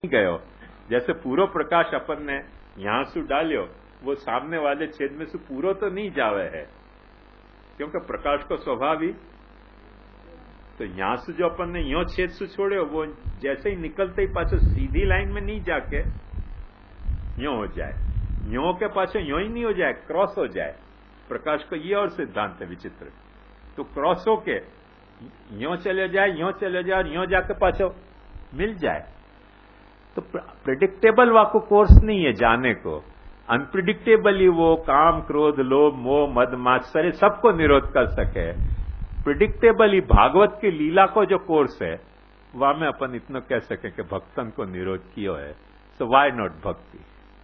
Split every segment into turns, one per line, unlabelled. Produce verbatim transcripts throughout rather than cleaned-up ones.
गयो। जैसे पूरो प्रकाश अपन ने यहां से डालियो, वो सामने वाले छेद में से पूरो तो नहीं जावे है, क्योंकि प्रकाश को स्वभाव ही तो यहां से जो अपन ने यो छेद से छोड़े, वो जैसे ही निकलते ही पाछो सीधी लाइन में नहीं जाके यो हो जाए, यो के पाछे यो ही नहीं हो जाए, क्रॉस हो जाए। प्रकाश को ये और सिद्धांत है विचित्र। तो क्रॉस होके यो चले जाए, यो चले जाए और यो जाके पाछो मिल जाए। तो प्रिडिक्टेबल वाको कोर्स नहीं है जाने को। अनप्रिडिक्टेबली वो काम, क्रोध, लोभ, मोह, मद, मात्सर्य सबको निरोध कर सके। प्रिडिक्टेबली भागवत की लीला को जो कोर्स है, वहां में अपन इतना कह सके कि भक्तन को निरोध किया है। सो वाई नॉट भक्ति?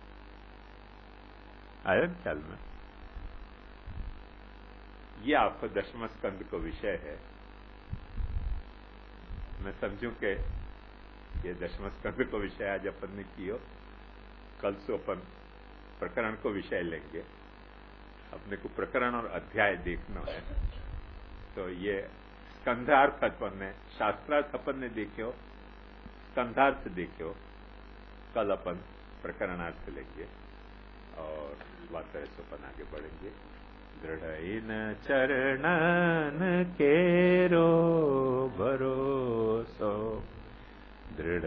आया ख्याल में? ये आपको दशम स्कंद को विषय है। मैं समझूं कि ये दशम स्कंद को विषय आज अपन ने कियो, कल से अपन प्रकरण को विषय लेंगे। अपने को प्रकरण और अध्याय देखना है। तो ये स्कंधार्थ अपन ने, शास्त्रार्थ अपन ने देखियो, स्कंधार्थ देखियो, कल अपन प्रकरणार्थ लेंगे और बात तरह से अपन आगे बढ़ेंगे। दृढ़ चरणन केरो भरोसो, दृढ़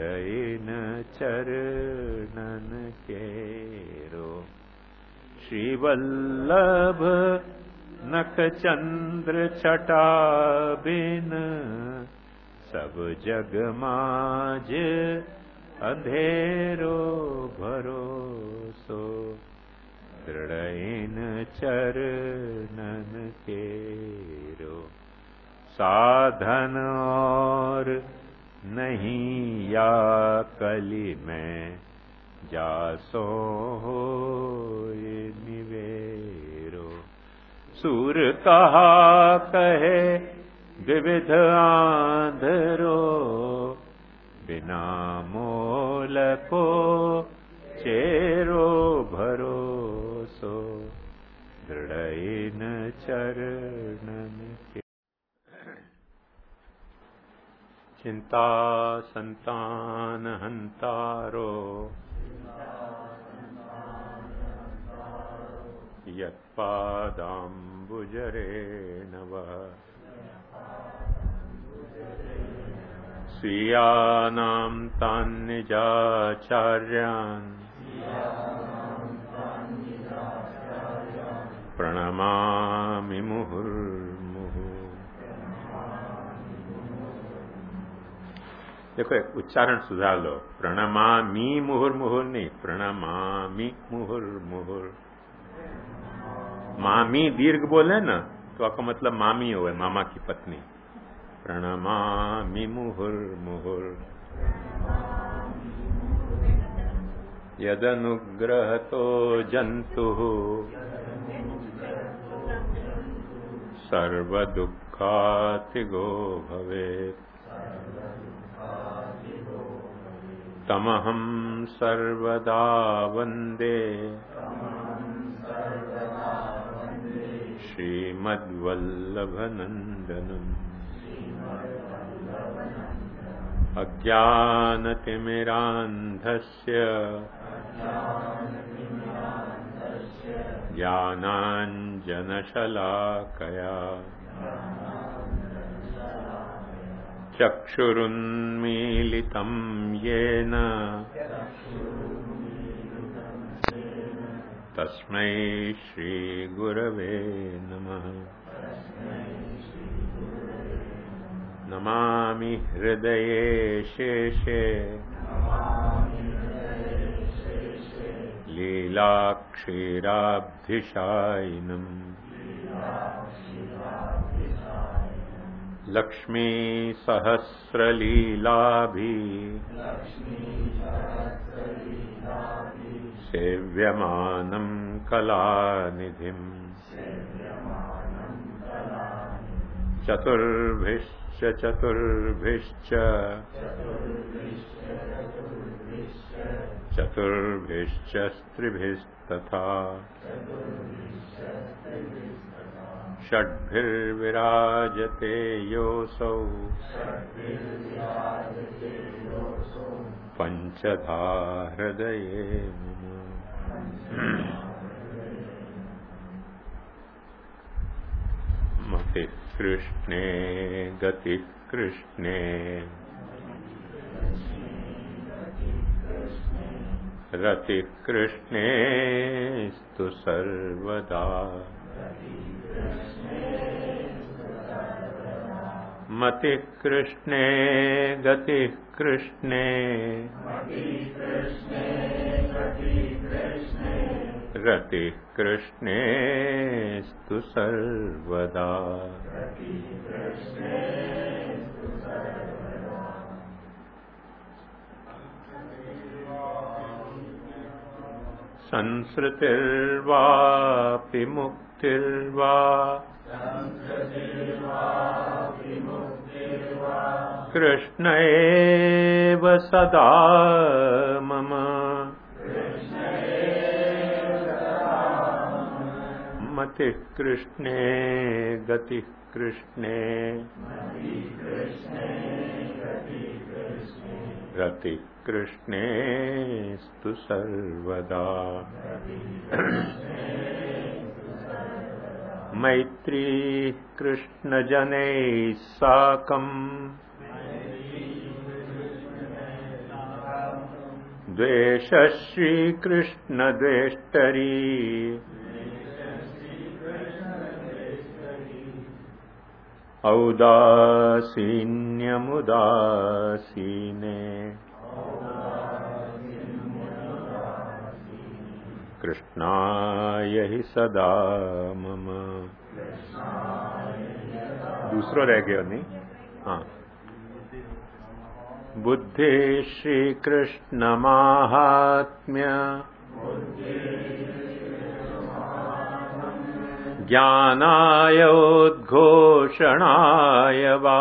चरणन केरो, श्रीवल्लभ नख चंद्र छटा बिन, सब जग माज अंधेरो भरोसो, दृढ़ चरणन केरो। साधन और नहीं या कली में, जासो होए निवेरो। सूर कहा कहे विविध आंधरो, बिना मोल को चेरो भरोसो, दृढ़ चरणन के। चिंता संतान हंतारो, यत्पादाम्बुजरे नव, स्वीयानां तान् निजाचार्यान्, प्रणमामि मुहुर्मुहुः। देखो एक उच्चारण सुधार लो, प्रणमामि मुहुर्मुहुः नहीं, प्रणमामि मुहुर्मुहुः। मामी दीर्घ बोले ना तो आपका मतलब मामी हो, मामा की पत्नी। प्रणमामि मुहुर्मुहुः। यदनुग्रहतो जन्तुः, सर्वदुःखातिगो भवेत्, तमहं सर्वदा वन्दे, श्रीमद्वल्लभनन्दनम्। अज्ञानतिमिरान्धस्य ज्ञानाञ्जनशलाकया, चक्षुरुन्मीलितं येन, तस्मै श्रीगुरवे नमः। नमामि हृदये शेषे, लीलाक्षीराब्धिशायिनम्, लक्ष्मी सहस्रलीलाभि, सेव्यमानं कलानिधिम्। चतुर्भिश्च चतुर्भिश्च, चतुर्भिश्च स्त्रिभिस्तथा, षड्भिर्विराजते योऽसौ पञ्चधा हृदये मतिः कृष्णे गतिः कृष्णे रतिः कृष्णेस्तु सर्वदा मतिः कृष्णे गतिः कृष्णे रतिः कृष्णेस्तु सर्वदा संसृतिर्वापि मुक्तिर्वा कृष्ण एव सदा मम मतिः कृष्णे गतिः कृष्णे रतिः कृष्णेस्तु सर्वदा मैत्री कृष्णजनैः साकम् द्वेषः श्रीकृष्णद्वेष्टरी औदासीन्यमुदासीने कृष्णाय हि सदा मम दूसरो रह गया नहीं हाँ बुद्धि श्री कृष्ण माहात्म्य ज्ञानाय उद्घोषणाय वा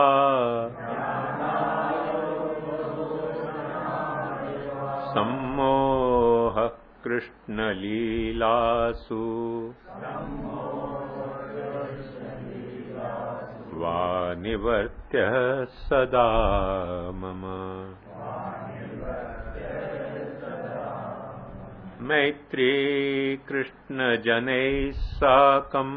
सम्मोह कृष्ण लीलासु वा निवर्त्य सदा मम मैत्री कृष्ण जनैः साकम्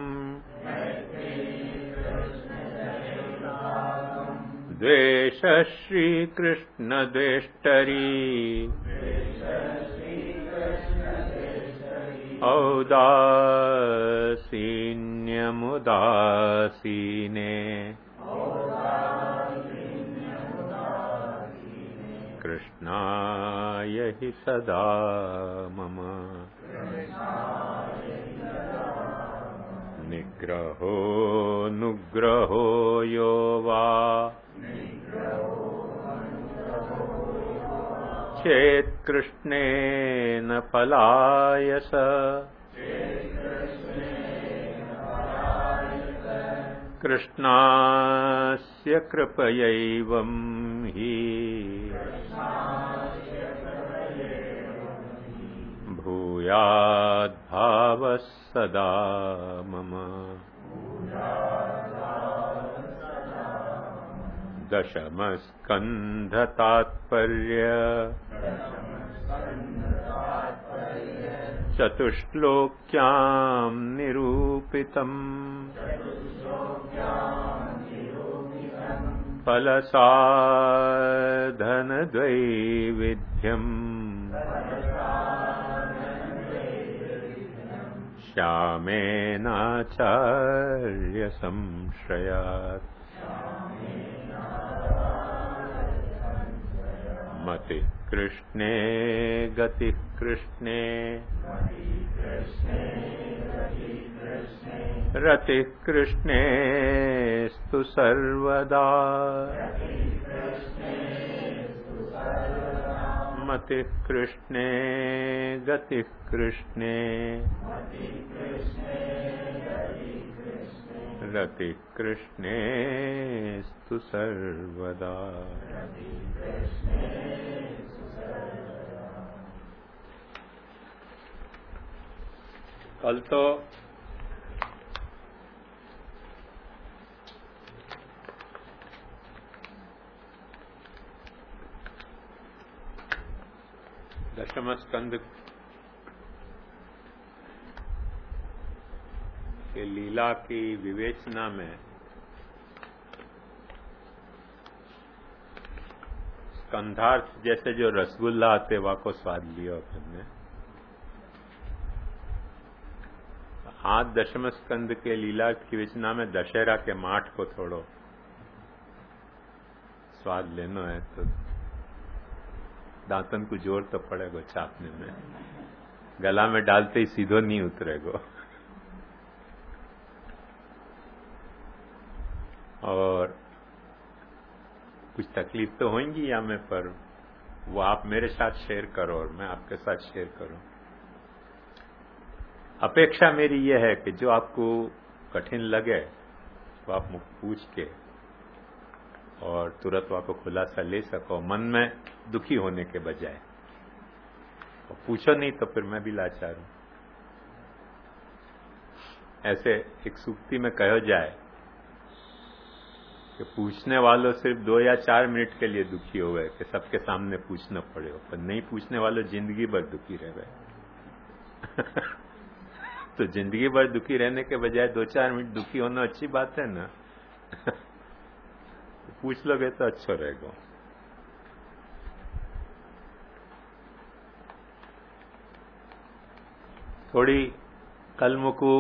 द्वेषः श्रीकृष्ण द्वेष्टरी औदासीन्यमुदासीने कृष्णाय हि सदा मम निग्रहो नुग्रहो यो वा चेत्कृष्णेन पलायस कृष्णास्य कृपयैवं हि भूयाद्भावः सदा मम दशमस्कन्धतात्पर्य चतुश्लोक्यां निरूपितम् फलसाधनद्वैविध्यम् श्यामेनाचार्य संश्रयात् मतिः कृष्णे गतिः कृष्णे रतिः कृष्णेस्तु सर्वदा मतिः कृष्णे गतिः कृष्णे रतिः कृष्णेस्तु सर्वदा कल तो दशम स्कंद के लीला की विवेचना में स्कंधार्थ जैसे जो रसगुल्ला आते वा को स्वाद लियो अपन ने। आज दशम स्कंद के लीला की विवेचना में दशहरा के माठ को थोड़ो स्वाद लेना है तो दांतन को जोर तो पड़ेगा चापने में, गला में डालते ही सीधो नहीं उतरेगा। और कुछ तकलीफ तो होंगी या में, पर वो आप मेरे साथ शेयर करो और मैं आपके साथ शेयर करूं। अपेक्षा मेरी ये है कि जो आपको कठिन लगे वो आप मुझे पूछ के और तुरंत आपको खुलासा ले सको, मन में दुखी होने के बजाय। और पूछो नहीं तो फिर मैं भी लाचार हूं। ऐसे एक सूक्ति में कहो जाए कि पूछने वालों सिर्फ दो या चार मिनट के लिए दुखी हो गए कि सबके सामने पूछना पड़े, पर नहीं पूछने वालों जिंदगी भर दुखी रह गए। तो जिंदगी भर दुखी रहने के बजाय दो चार मिनट दुखी होना अच्छी बात है ना। पूछ लोगे तो अच्छा रहेगा। थोड़ी कल मुझको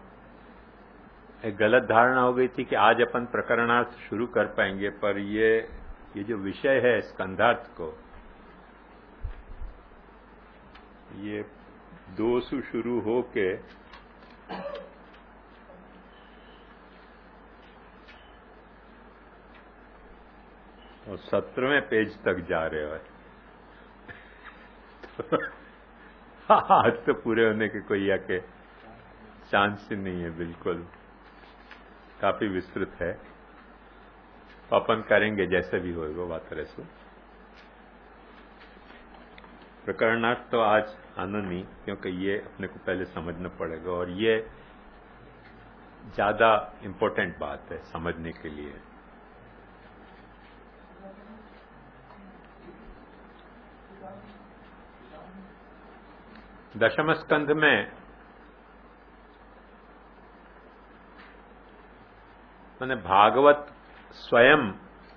एक गलत धारणा हो गई थी कि आज अपन प्रकरणार्थ शुरू कर पाएंगे, पर ये ये जो विषय है स्कंधार्थ को, ये दो सु शुरू हो के और सत्रहवें पेज तक जा रहे हो। तो आज तो पूरे होने के कोई आके चांस ही नहीं है, बिल्कुल काफी विस्तृत है। अपन करेंगे जैसे भी होगा बात रहे। प्रकरणार्थ तो आज आना नहीं, क्योंकि ये अपने को पहले समझना पड़ेगा और ये ज्यादा इंपॉर्टेंट बात है समझने के लिए। दशम स्कंध में मैंने भागवत स्वयं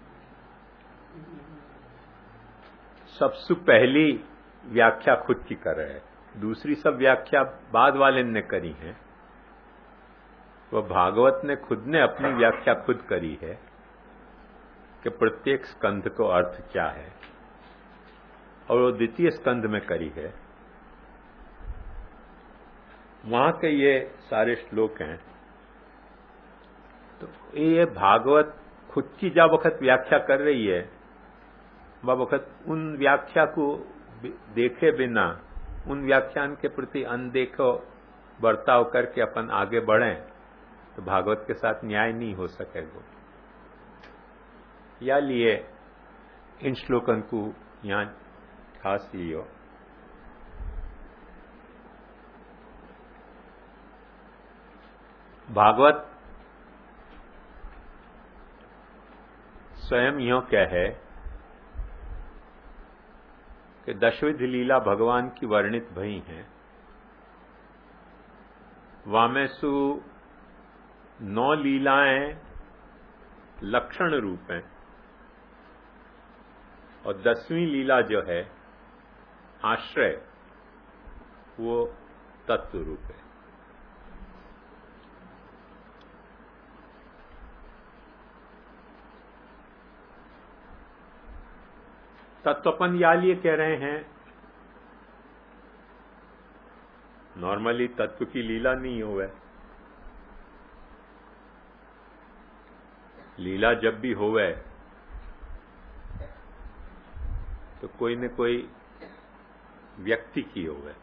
सबसे पहली व्याख्या खुद की कर रहे हैं, दूसरी सब व्याख्या बाद वाले ने करी है। वह भागवत ने खुद ने अपनी व्याख्या खुद करी है कि प्रत्येक स्कंध को अर्थ क्या है, और वो द्वितीय स्कंध में करी है। वहां के ये सारे श्लोक हैं। तो ये भागवत खुद की जब वक्त व्याख्या कर रही है, वह वक्त उन व्याख्या को देखे बिना, उन व्याख्यान के प्रति अनदेखो बर्ताव करके अपन आगे बढ़ें तो भागवत के साथ न्याय नहीं हो सकेगा। या लिए इन श्लोकन को यहां खास लियो। भागवत स्वयं यो क्या है कि दशविध लीला भगवान की वर्णित भई हैं। वामेसु नौ लीलाएं लक्षण रूप हैं और दसवीं लीला जो है आश्रय, वो तत्व रूप है। तत्वपन या लिए कह रहे हैं, नॉर्मली तत्व की लीला नहीं होवे। लीला जब भी होवे तो कोई न कोई व्यक्ति की होवे।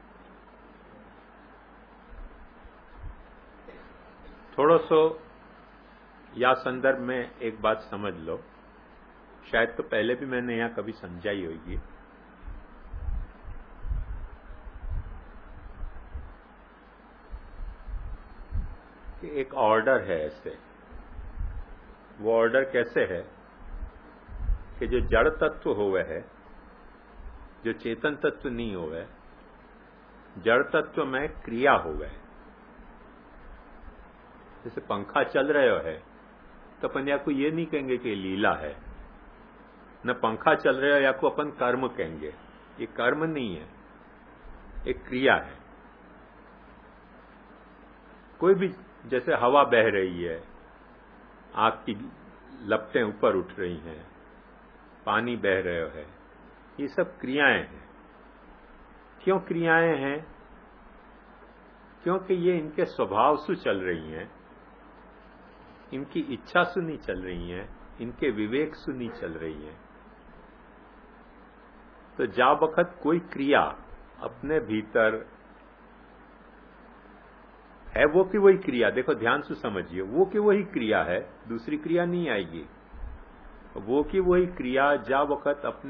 थोड़ा सो या संदर्भ में एक बात समझ लो, शायद तो पहले भी मैंने यहां कभी समझाई होगी। कि एक ऑर्डर है ऐसे, वो ऑर्डर कैसे है कि जो जड़ तत्व हुए है, जो चेतन तत्व नहीं हो गए, जड़ तत्व में क्रिया हो गए। जैसे पंखा चल रहा है तो अपन या को ये नहीं कहेंगे कि लीला है, न पंखा चल रहा है या को अपन कर्म कहेंगे। ये कर्म नहीं है, एक क्रिया है। कोई भी, जैसे हवा बह रही है, आग की लपटें ऊपर उठ रही हैं, पानी बह रहा है, ये सब क्रियाएं हैं। क्यों क्रियाएं हैं? क्योंकि ये इनके स्वभाव से चल रही हैं, इनकी इच्छा से नहीं चल रही हैं, इनके विवेक से नहीं चल रही हैं। तो जा वक्त कोई क्रिया अपने भीतर है, वो की वही क्रिया, देखो ध्यान से समझिए, वो की वही क्रिया है, दूसरी क्रिया नहीं आएगी। वो की वही क्रिया जा वक्त अपने